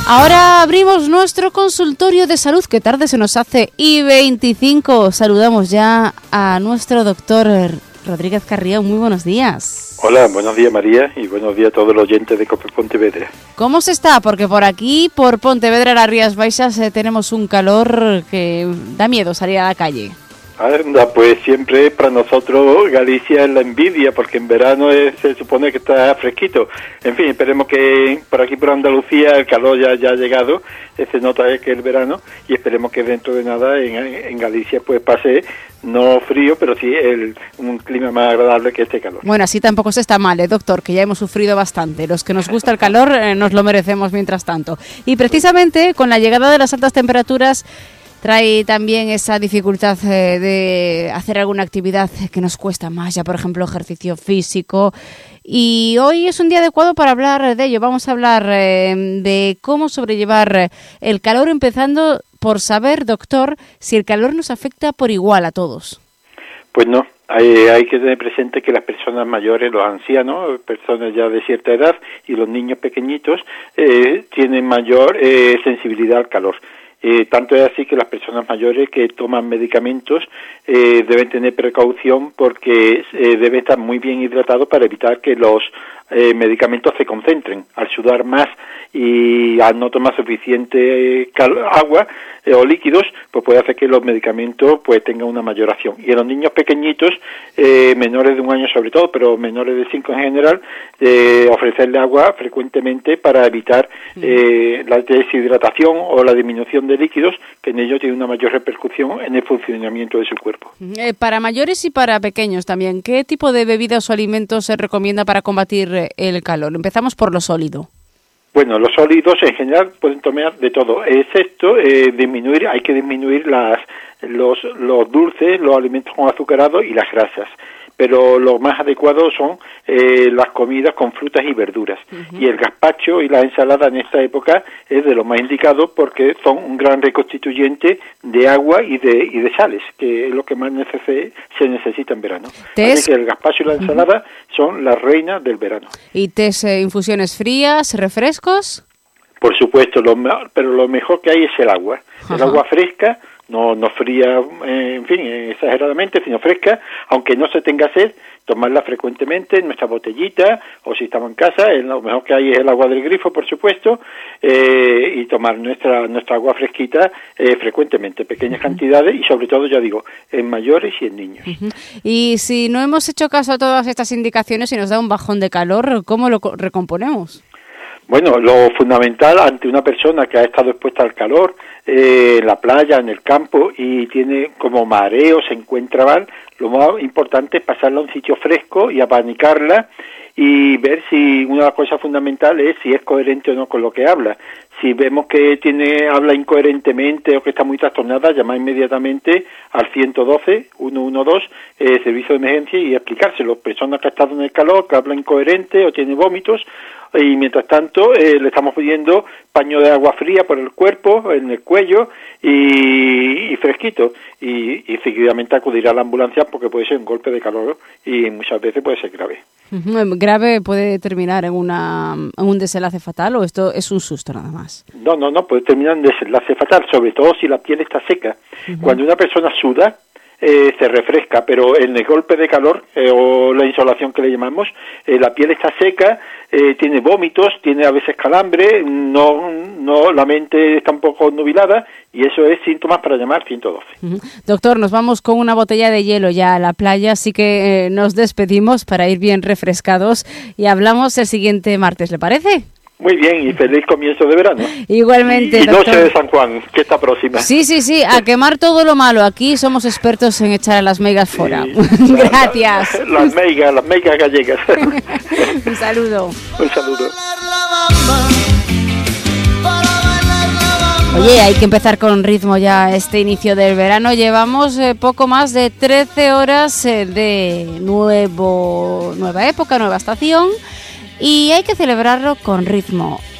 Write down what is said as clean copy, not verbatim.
Ahora abrimos nuestro consultorio de salud, que tarde se nos hace, y 25. Saludamos ya a nuestro doctor Rodríguez Carrió. Muy buenos días. Hola, buenos días María y buenos días a todos los oyentes de COPE Pontevedra. ¿Cómo se está? Porque por aquí, por Pontevedra, las Rías Baixas, tenemos un calor que da miedo salir a la calle. Anda, pues siempre para nosotros Galicia es la envidia, porque en verano se supone que está fresquito. En fin, esperemos que por aquí por Andalucía el calor ya ha llegado, se nota que es el verano, y esperemos que dentro de nada en Galicia pues pase, no frío, pero sí un clima más agradable que este calor. Bueno, así tampoco se está mal, doctor, que ya hemos sufrido bastante. Los que nos gusta el calor nos lo merecemos mientras tanto. Y precisamente con la llegada de las altas temperaturas trae también esa dificultad de hacer alguna actividad que nos cuesta más, ya por ejemplo ejercicio físico. Y hoy es un día adecuado para hablar de ello. Vamos a hablar de cómo sobrellevar el calor, empezando por saber, doctor, si el calor nos afecta por igual a todos. Pues no. Hay que tener presente que las personas mayores, los ancianos, personas ya de cierta edad y los niños pequeñitos tienen mayor sensibilidad al calor. Tanto es así que las personas mayores que toman medicamentos deben tener precaución, porque deben estar muy bien hidratados para evitar que los medicamentos se concentren. Al sudar más y al no tomar suficiente agua o líquidos, pues puede hacer que los medicamentos pues tengan una mayor acción. Y en los niños pequeñitos, menores de 1 año sobre todo, pero menores de 5 en general, ofrecerle agua frecuentemente para evitar la deshidratación o la disminución de líquidos, que en ello tiene una mayor repercusión en el funcionamiento de su cuerpo. Para mayores y para pequeños también, ¿qué tipo de bebidas o alimentos se recomienda para combatir el calor? Empezamos por lo sólido. Bueno, los sólidos en general pueden tomar de todo, excepto hay que disminuir los dulces, los alimentos con azucarados y las grasas. Pero lo más adecuado son las comidas con frutas y verduras. Uh-huh. Y el gazpacho y la ensalada en esta época es de lo más indicado, porque son un gran reconstituyente de agua y de sales, que es lo que más se necesita en verano. Así que el gazpacho y la ensalada son las reinas del verano. ¿Y infusiones frías, refrescos? Por supuesto, pero lo mejor que hay es el agua. Uh-huh. El agua fresca, no fría, en fin, exageradamente, sino fresca, aunque no se tenga sed, tomarla frecuentemente en nuestra botellita, o si estamos en casa, lo mejor que hay es el agua del grifo, por supuesto, y tomar nuestra agua fresquita frecuentemente, pequeñas cantidades, y sobre todo, ya digo, en mayores y en niños. Y si no hemos hecho caso a todas estas indicaciones y nos da un bajón de calor, ¿cómo lo recomponemos? Bueno, lo fundamental ante una persona que ha estado expuesta al calor, en la playa, en el campo, y tiene como mareo, se encuentra mal, lo más importante es pasarla a un sitio fresco y abanicarla, y ver si una cosa fundamental es si es coherente o no con lo que habla. Si vemos que habla incoherentemente o que está muy trastornada, llamar inmediatamente al 112, servicio de emergencia, y explicárselo. Personas que han estado en el calor, que habla incoherente o tiene vómitos, y mientras tanto le estamos pidiendo paño de agua fría por el cuerpo, en el cuello y fresquito, y seguidamente acudir a la ambulancia, porque puede ser un golpe de calor y muchas veces puede ser grave. ¿Grave puede terminar en un desenlace fatal, o esto es un susto nada más? No, puede terminar en desenlace fatal, sobre todo si la piel está seca. Cuando una persona suda, se refresca, pero en el golpe de calor o la insolación que le llamamos, la piel está seca, tiene vómitos, tiene a veces calambre, la mente está un poco nubilada, y eso es síntomas para llamar 112. Doctor, nos vamos con una botella de hielo ya a la playa, así que nos despedimos para ir bien refrescados y hablamos el siguiente martes, ¿le parece? Muy bien, y feliz comienzo de verano. Igualmente, y doctor. Noche de San Juan, que está próxima. Sí, a quemar todo lo malo. Aquí somos expertos en echar a las meigas fuera. Gracias. Las meigas gallegas. Un saludo. Un saludo. Oye, hay que empezar con ritmo ya este inicio del verano. Llevamos poco más de 13 horas de nueva época, nueva estación, y hay que celebrarlo con ritmo.